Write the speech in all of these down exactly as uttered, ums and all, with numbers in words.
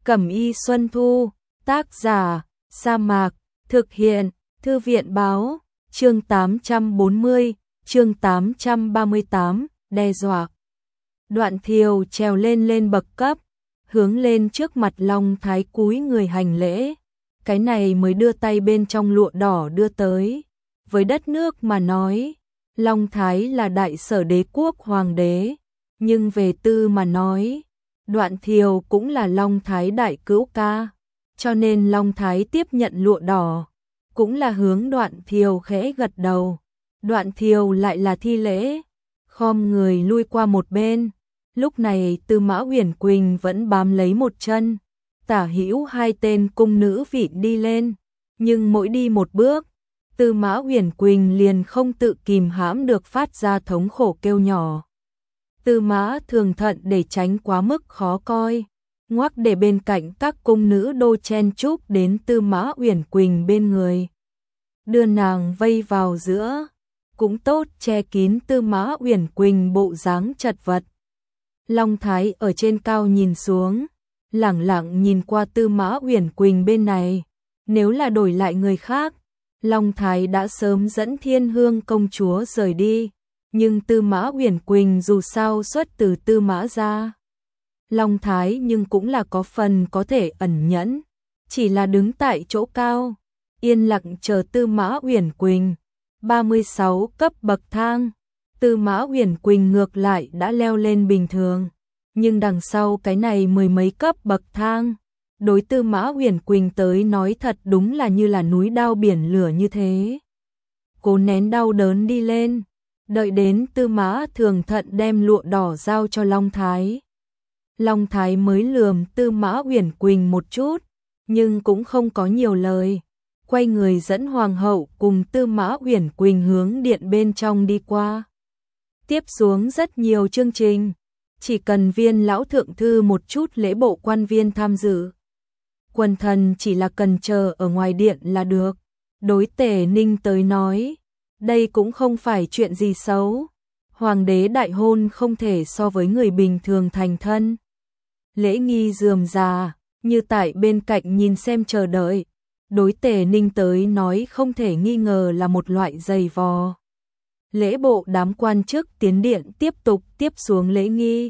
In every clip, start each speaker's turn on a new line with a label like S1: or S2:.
S1: Cẩm y Xuân Thu, tác giả, Sa Mạc, thực hiện, Thư viện báo, chương tám trăm bốn mươi, chương tám trăm ba mươi tám, đe dọa. Đoạn Thiều trèo lên lên bậc cấp, hướng lên trước mặt Long Thái cúi người hành lễ, cái này mới đưa tay bên trong lụa đỏ đưa tới. Với đất nước mà nói, Long Thái là đại sở đế quốc hoàng đế, nhưng về tư mà nói, Đoạn Thiều cũng là Long Thái đại cữu ca, cho nên Long Thái tiếp nhận lụa đỏ, cũng là hướng Đoạn Thiều khẽ gật đầu. Đoạn Thiều lại là thi lễ, khom người lui qua một bên. Lúc này Tư Mã Uyển Quỳnh vẫn bám lấy một chân, tả hữu hai tên cung nữ vị đi lên, nhưng mỗi đi một bước, Tư Mã Uyển Quỳnh liền không tự kìm hãm được phát ra thống khổ kêu nhỏ. Tư Mã Thường Thận để tránh quá mức khó coi, ngoắc để bên cạnh các cung nữ đô chen chúc đến Tư Mã Uyển Quỳnh bên người, đưa nàng vây vào giữa, cũng tốt che kín Tư Mã Uyển Quỳnh bộ dáng chật vật. Long Thái ở trên cao nhìn xuống, lẳng lặng nhìn qua Tư Mã Uyển Quỳnh bên này, nếu là đổi lại người khác, Long Thái đã sớm dẫn Thiên Hương công chúa rời đi, nhưng Tư Mã Uyển Quỳnh dù sao xuất từ Tư Mã gia. Long Thái nhưng cũng là có phần có thể ẩn nhẫn, chỉ là đứng tại chỗ cao, yên lặng chờ Tư Mã Uyển Quỳnh. ba mươi sáu cấp bậc thang, Tư Mã Uyển Quỳnh ngược lại đã leo lên bình thường, nhưng đằng sau cái này mười mấy cấp bậc thang, đối Tư Mã Uyển Quỳnh tới nói thật đúng là như là núi đao biển lửa như thế. Cố nén đau đớn đi lên, đợi đến Tư Mã Thường Thận đem lụa đỏ giao cho Long Thái. Long Thái mới lườm Tư Mã Uyển Quỳnh một chút, nhưng cũng không có nhiều lời, quay người dẫn hoàng hậu cùng Tư Mã Uyển Quỳnh hướng điện bên trong đi qua. Tiếp xuống rất nhiều chương trình, chỉ cần viên lão thượng thư một chút lễ bộ quan viên tham dự. Quần thần chỉ là cần chờ ở ngoài điện là được. Đối Tề Ninh tới nói, đây cũng không phải chuyện gì xấu. Hoàng đế đại hôn không thể so với người bình thường thành thân. Lễ nghi rườm rà, như tại bên cạnh nhìn xem chờ đợi. Đối Tề Ninh tới nói không thể nghi ngờ là một loại dày vò. Lễ bộ đám quan chức tiến điện tiếp tục tiếp xuống lễ nghi.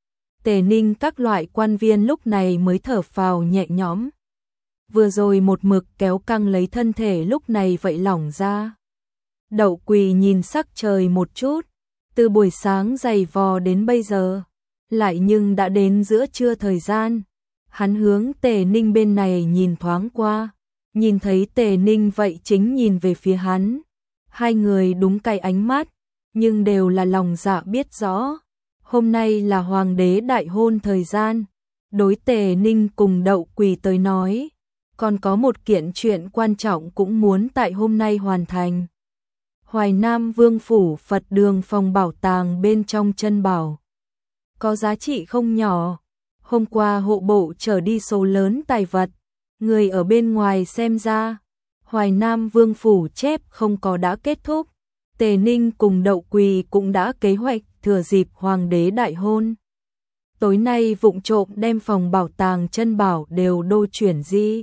S1: Tề Ninh các loại quan viên lúc này mới thở phào nhẹ nhõm. Vừa rồi một mực kéo căng lấy thân thể lúc này vậy lỏng ra. Đậu Quỳ nhìn sắc trời một chút, từ buổi sáng dày vò đến bây giờ, lại nhưng đã đến giữa trưa thời gian. Hắn hướng Tề Ninh bên này nhìn thoáng qua, nhìn thấy Tề Ninh vậy chính nhìn về phía hắn. Hai người đúng cái ánh mắt, nhưng đều là lòng dạ biết rõ. Hôm nay là hoàng đế đại hôn thời gian, đối Tề Ninh cùng Đậu Quỳ tới nói, còn có một kiện chuyện quan trọng cũng muốn tại hôm nay hoàn thành. Hoài Nam Vương phủ Phật đường phòng bảo tàng bên trong chân bảo, có giá trị không nhỏ. Hôm qua hộ bộ trở đi số lớn tài vật, người ở bên ngoài xem ra, Hoài Nam Vương phủ chép không có đã kết thúc. Tề Ninh cùng Đậu Quỳ cũng đã kế hoạch thừa dịp hoàng đế đại hôn, tối nay vụng trộm đem phòng bảo tàng chân bảo đều đô chuyển di.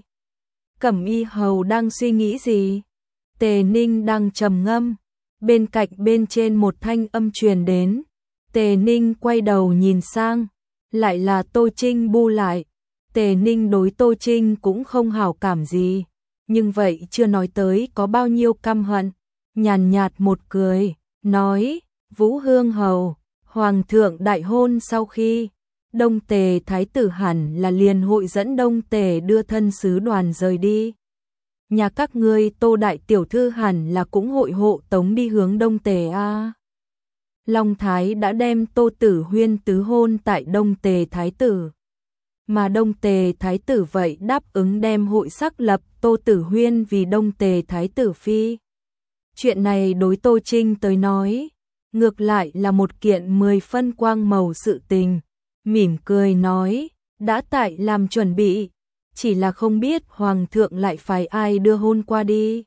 S1: Cẩm Y hầu đang suy nghĩ gì? Tề Ninh đang trầm ngâm, bên cạnh bên trên một thanh âm truyền đến. Tề Ninh quay đầu nhìn sang, lại là Tô Trinh bu lại. Tề Ninh đối Tô Trinh cũng không hảo cảm gì, nhưng vậy chưa nói tới có bao nhiêu căm hận. Nhàn nhạt một cười, nói, Vũ Hương hầu, hoàng thượng đại hôn sau khi, Đông Tề thái tử hẳn là liền hội dẫn Đông Tề đưa thân sứ đoàn rời đi. Nhà các ngươi Tô đại tiểu thư hẳn là cũng hội hộ tống đi hướng Đông Tề a. Long Thái đã đem Tô Tử Huyên tứ hôn tại Đông Tề thái tử, mà Đông Tề thái tử vậy đáp ứng đem hội sắc lập Tô Tử Huyên vì Đông Tề thái tử phi. Chuyện này đối Tô Trinh tới nói, ngược lại là một kiện mười phân quang màu sự tình. Mỉm cười nói, đã tại làm chuẩn bị, chỉ là không biết hoàng thượng lại phải ai đưa hôn qua đi.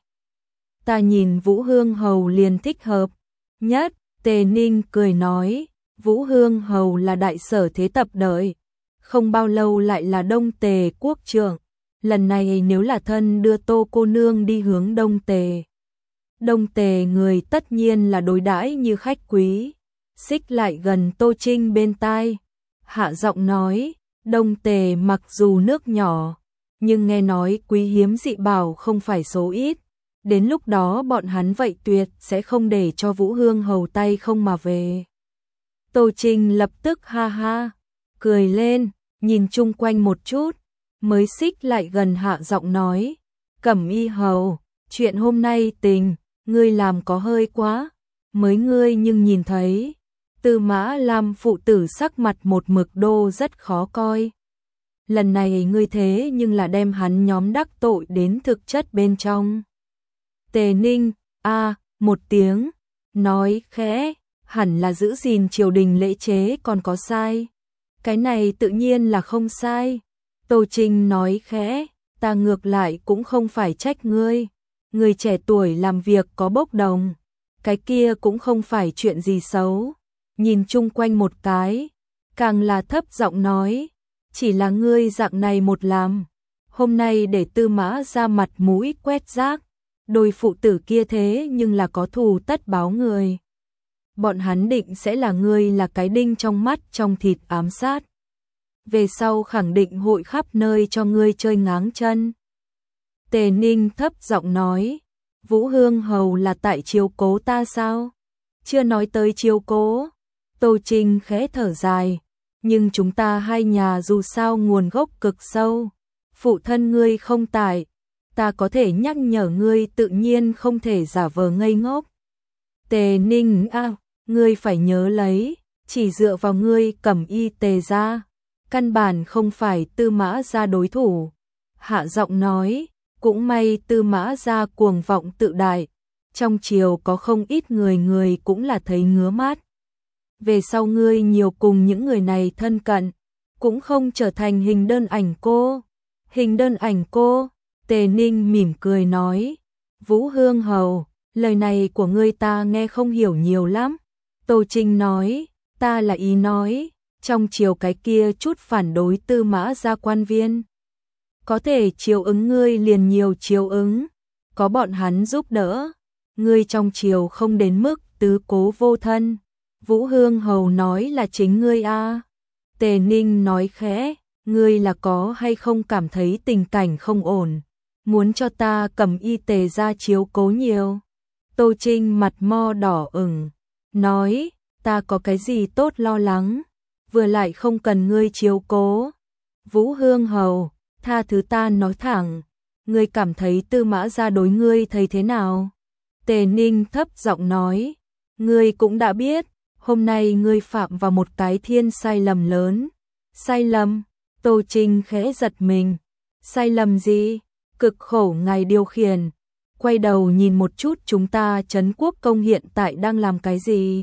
S1: Ta nhìn Vũ Hương hầu liền thích hợp nhất. Tề Ninh cười nói, Vũ Hương hầu là đại sở thế tập đợi, không bao lâu lại là Đông Tề quốc trưởng. Lần này nếu là thân đưa Tô cô nương đi hướng Đông Tề. Đông Tề người tất nhiên là đối đãi như khách quý. Xích lại gần Tô Trinh bên tai, hạ giọng nói, Đông Tề mặc dù nước nhỏ, nhưng nghe nói quý hiếm dị bảo không phải số ít. Đến lúc đó bọn hắn vậy tuyệt sẽ không để cho Vũ Hương hầu tay không mà về. Tô Trinh lập tức ha ha, cười lên, nhìn chung quanh một chút, mới xích lại gần hạ giọng nói, Cẩm Y hầu, chuyện hôm nay tình, ngươi làm có hơi quá, mới ngươi nhưng nhìn thấy, Tư Mã Lam phụ tử sắc mặt một mực đô rất khó coi. Lần này ngươi thế nhưng là đem hắn nhóm đắc tội đến thực chất bên trong. Tề Ninh, a một tiếng, nói khẽ, hẳn là giữ gìn triều đình lễ chế còn có sai. Cái này tự nhiên là không sai. Tô Trinh nói khẽ, ta ngược lại cũng không phải trách ngươi. Người trẻ tuổi làm việc có bốc đồng, cái kia cũng không phải chuyện gì xấu. Nhìn chung quanh một cái, càng là thấp giọng nói, chỉ là ngươi dạng này một làm. Hôm nay để Tư Mã ra mặt mũi quét rác, đôi phụ tử kia thế nhưng là có thù tất báo người. Bọn hắn định sẽ là ngươi là cái đinh trong mắt trong thịt ám sát. Về sau khẳng định hội khắp nơi cho ngươi chơi ngáng chân. Tề Ninh thấp giọng nói, Vũ Hương hầu là tại chiếu cố ta sao? Chưa nói tới chiếu cố. Tô Trinh khẽ thở dài, nhưng chúng ta hai nhà dù sao nguồn gốc cực sâu. Phụ thân ngươi không tại, ta có thể nhắc nhở ngươi tự nhiên không thể giả vờ ngây ngốc. Tề Ninh a, à, ngươi phải nhớ lấy, chỉ dựa vào ngươi Cẩm Y Tề gia, căn bản không phải Tư Mã gia đối thủ. Hạ giọng nói, cũng may Tư Mã gia cuồng vọng tự đại, trong triều có không ít người người cũng là thấy ngứa mắt. Về sau ngươi nhiều cùng những người này thân cận, cũng không trở thành hình đơn ảnh cô. Hình đơn ảnh cô, Tề Ninh mỉm cười nói, Vũ Hương hầu, lời này của ngươi ta nghe không hiểu nhiều lắm. Tô Trinh nói, ta là ý nói, trong triều cái kia chút phản đối Tư Mã gia quan viên. Có thể chiếu ứng ngươi liền nhiều chiếu ứng, có bọn hắn giúp đỡ, ngươi trong triều không đến mức tứ cố vô thân. Vũ Hương hầu nói là chính ngươi a. À. Tề Ninh nói khẽ, ngươi là có hay không cảm thấy tình cảnh không ổn, muốn cho ta Cẩm Y Tề ra chiếu cố nhiều. Tô Trinh mặt mo đỏ ửng, nói, ta có cái gì tốt lo lắng, vừa lại không cần ngươi chiếu cố. Vũ Hương hầu, tha thứ ta nói thẳng, ngươi cảm thấy Tư Mã gia đối ngươi thấy thế nào? Tề Ninh thấp giọng nói, ngươi cũng đã biết, hôm nay ngươi phạm vào một cái thiên sai lầm lớn. Sai lầm? Tô Trinh khẽ giật mình. Sai lầm gì? Cực khổ ngài điều khiển. Quay đầu nhìn một chút chúng ta Trấn Quốc công hiện tại đang làm cái gì?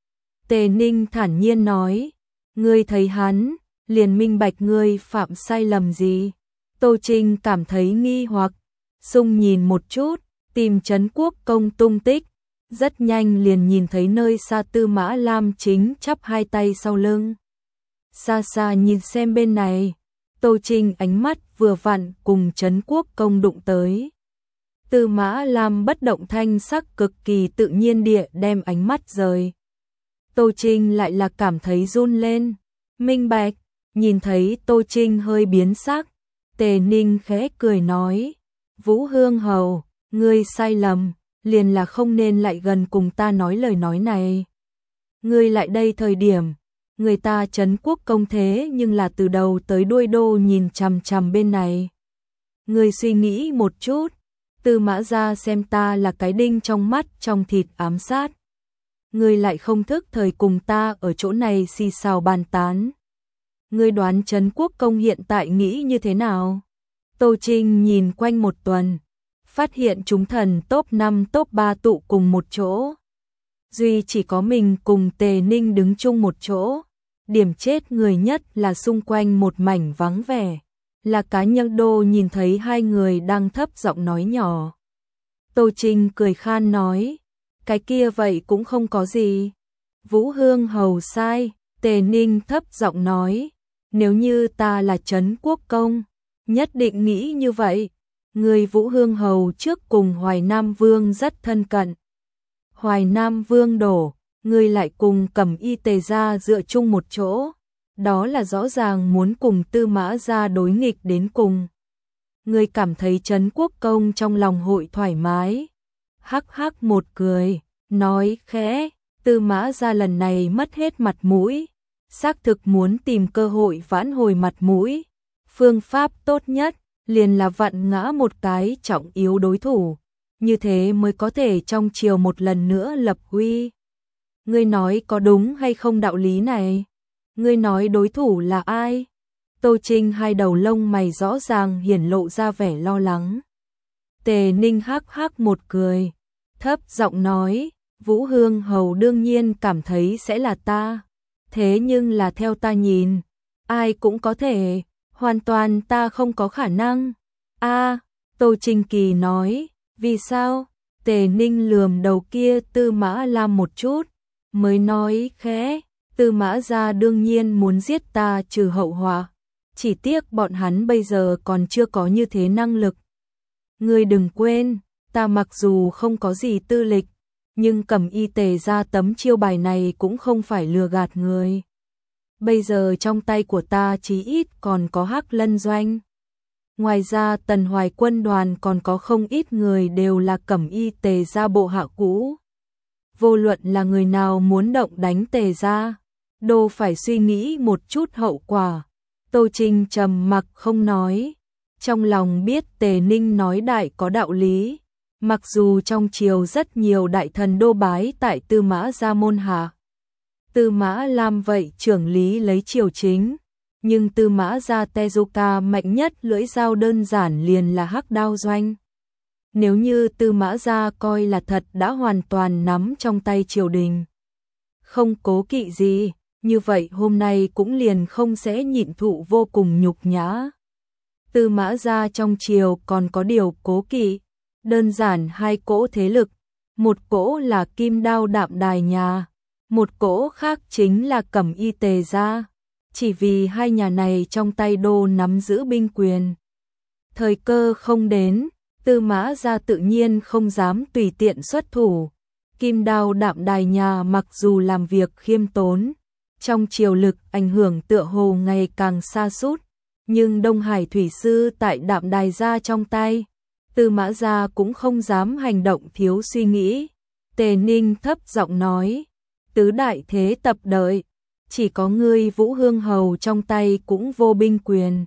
S1: Tề Ninh thản nhiên nói, ngươi thấy hắn, liền minh bạch ngươi phạm sai lầm gì? Tô Trinh cảm thấy nghi hoặc, sung nhìn một chút, tìm Trấn Quốc công tung tích. Rất nhanh liền nhìn thấy nơi xa Tư Mã Lam chính chắp hai tay sau lưng. Xa xa nhìn xem bên này, Tô Trinh ánh mắt vừa vặn cùng Trấn Quốc công đụng tới. Tư Mã Lam bất động thanh sắc cực kỳ tự nhiên địa đem ánh mắt rời. Tô Trinh lại là cảm thấy run lên, minh bạch, nhìn thấy Tô Trinh hơi biến sắc, Tề Ninh khẽ cười nói, Vũ Hương hầu, ngươi sai lầm, liền là không nên lại gần cùng ta nói lời nói này. Ngươi lại đây thời điểm, người ta Trấn Quốc công thế nhưng là từ đầu tới đuôi đô nhìn chằm chằm bên này. Ngươi suy nghĩ một chút, Tư Mã gia xem ta là cái đinh trong mắt trong thịt ám sát. Ngươi lại không thức thời cùng ta ở chỗ này xì xào bàn tán. Ngươi đoán Trấn Quốc công hiện tại nghĩ như thế nào? Tô Trinh nhìn quanh một tuần, phát hiện chúng thần top năm top ba tụ cùng một chỗ. Duy chỉ có mình cùng Tề Ninh đứng chung một chỗ. Điểm chết người nhất là xung quanh một mảnh vắng vẻ. Là cá nhân đô nhìn thấy hai người đang thấp giọng nói nhỏ. Tô Trinh cười khan nói, cái kia vậy cũng không có gì. Vũ Hương hầu sai, Tề Ninh thấp giọng nói, Nếu như ta là Trấn Quốc Công, nhất định nghĩ như vậy. Người Vũ Hương Hầu trước cùng Hoài Nam Vương rất thân cận. Hoài Nam Vương đổ, người lại cùng Cẩm Y Tề gia dựa chung một chỗ. Đó là rõ ràng muốn cùng Tư Mã gia đối nghịch đến cùng. Người cảm thấy Trấn Quốc Công trong lòng hội thoải mái. Hắc hắc một cười, nói khẽ, Tư Mã gia lần này mất hết mặt mũi. Xác thực muốn tìm cơ hội vãn hồi mặt mũi. Phương pháp tốt nhất liền là vặn ngã một cái trọng yếu đối thủ, như thế mới có thể trong chiều một lần nữa lập uy. Ngươi nói có đúng hay không đạo lý này? Ngươi nói đối thủ là ai? Tô Trinh hai đầu lông mày rõ ràng hiển lộ ra vẻ lo lắng. Tề Ninh hắc hắc một cười, thấp giọng nói, Vũ Hương Hầu đương nhiên cảm thấy sẽ là ta. Thế nhưng là theo ta nhìn, ai cũng có thể, hoàn toàn ta không có khả năng. A, à, Tô Trinh Kỳ nói, vì sao? Tề Ninh lườm đầu kia Tư Mã Lam một chút, mới nói khẽ, Tư Mã gia đương nhiên muốn giết ta trừ hậu họa, chỉ tiếc bọn hắn bây giờ còn chưa có như thế năng lực. Ngươi đừng quên, ta mặc dù không có gì tư lịch, nhưng Cẩm Y Tề gia tấm chiêu bài này cũng không phải lừa gạt người. Bây giờ trong tay của ta chí ít còn có Hắc Lân Doanh. Ngoài ra Tần Hoài quân đoàn còn có không ít người đều là Cẩm Y Tề gia bộ hạ cũ. Vô luận là người nào muốn động đánh Tề gia, đô phải suy nghĩ một chút hậu quả. Tô Trinh trầm mặc không nói, trong lòng biết Tề Ninh nói đại có đạo lý. Mặc dù trong triều rất nhiều đại thần đô bái tại Tư Mã gia môn hạ, Tư Mã Lam vậy trưởng lý lấy triều chính, nhưng Tư Mã gia Tezuka mạnh nhất lưỡi dao đơn giản liền là Hắc Đao Doanh. Nếu như Tư Mã gia coi là thật đã hoàn toàn nắm trong tay triều đình, không cố kỵ gì, như vậy hôm nay cũng liền không sẽ nhịn thụ vô cùng nhục nhã. Tư Mã gia trong triều còn có điều cố kỵ, đơn giản hai cỗ thế lực, một cỗ là Kim Đao Đạm Đài nhà, một cỗ khác chính là Cẩm Y Tề gia, chỉ vì hai nhà này trong tay đô nắm giữ binh quyền. Thời cơ không đến, Tư Mã gia tự nhiên không dám tùy tiện xuất thủ. Kim Đao Đạm Đài nhà mặc dù làm việc khiêm tốn, trong triều lực ảnh hưởng tựa hồ ngày càng sa sút, nhưng Đông Hải thủy sư tại Đạm Đài gia trong tay, Tư Mã gia cũng không dám hành động thiếu suy nghĩ. Tề Ninh thấp giọng nói, tứ đại thế tập đợi, chỉ có ngươi Vũ Hương Hầu trong tay cũng vô binh quyền.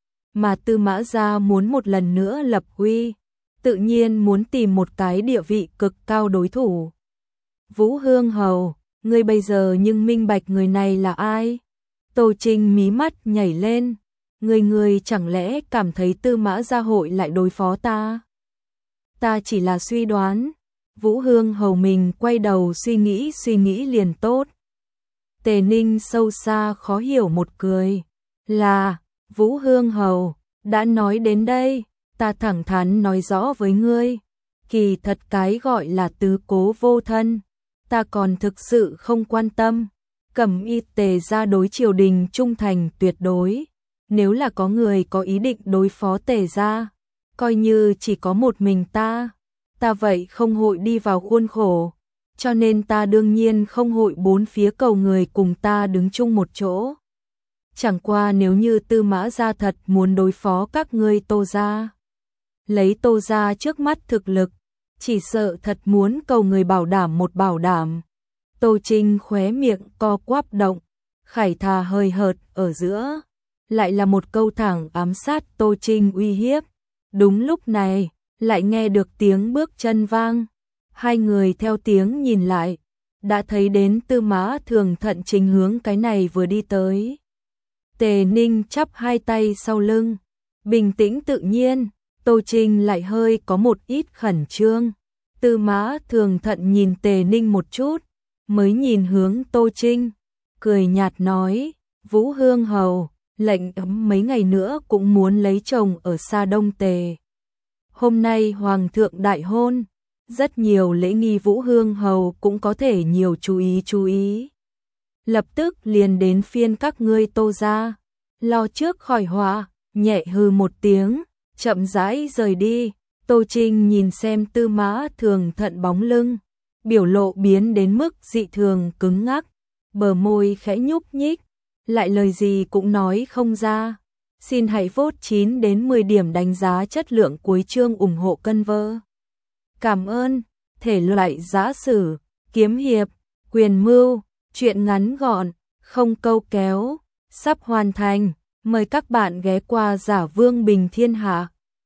S1: Mà Tư Mã gia muốn một lần nữa lập uy, tự nhiên muốn tìm một cái địa vị cực cao đối thủ. Vũ Hương Hầu, ngươi bây giờ nhưng minh bạch người này là ai? Tô Trinh mí mắt nhảy lên, người người chẳng lẽ cảm thấy Tư Mã gia hội lại đối phó ta? Ta chỉ là suy đoán. Vũ Hương Hầu mình quay đầu suy nghĩ suy nghĩ liền tốt. Tề Ninh sâu xa khó hiểu một cười, là, Vũ Hương Hầu, đã nói đến đây, ta thẳng thắn nói rõ với ngươi, kỳ thật cái gọi là tứ cố vô thân, ta còn thực sự không quan tâm. Cẩm Y Tề gia đối triều đình trung thành tuyệt đối, nếu là có người có ý định đối phó Tề gia, coi như chỉ có một mình ta, ta vậy không hội đi vào khuôn khổ, cho nên ta đương nhiên không hội bốn phía cầu người cùng ta đứng chung một chỗ. Chẳng qua nếu như Tư Mã gia thật muốn đối phó các ngươi Tô gia, lấy Tô gia trước mắt thực lực, chỉ sợ thật muốn cầu người bảo đảm một bảo đảm. Tô Trinh khóe miệng co quắp động, khải thà hơi hợt ở giữa, lại là một câu thẳng ám sát Tô Trinh uy hiếp. Đúng lúc này, lại nghe được tiếng bước chân vang, hai người theo tiếng nhìn lại, đã thấy đến Tư Mã Thường thận chính hướng cái này vừa đi tới. Tề Ninh chắp hai tay sau lưng, bình tĩnh tự nhiên, Tô Trinh lại hơi có một ít khẩn trương. Tư Mã Thường thận nhìn Tề Ninh một chút, mới nhìn hướng Tô Trinh, cười nhạt nói, Vũ Hương Hầu, lệnh ấm mấy ngày nữa cũng muốn lấy chồng ở xa Đông Tề. Hôm nay Hoàng thượng đại hôn, rất nhiều lễ nghi Vũ Hương Hầu cũng có thể nhiều chú ý chú ý. Lập tức liền đến phiên các ngươi Tô gia, lo trước khỏi họa, nhẹ hừ một tiếng, chậm rãi rời đi. Tô Trinh nhìn xem Tư Mã Thường Thận bóng lưng, biểu lộ biến đến mức dị thường cứng ngắc, bờ môi khẽ nhúc nhích, lại lời gì cũng nói không ra. Xin hãy vote chín đến mười điểm đánh giá chất lượng cuối chương ủng hộ cân vơ. Cảm ơn. Thể loại giã sử, kiếm hiệp, quyền mưu, truyện ngắn gọn, không câu kéo, sắp hoàn thành. Mời các bạn ghé qua Giả Vương Bình Thiên Hạ.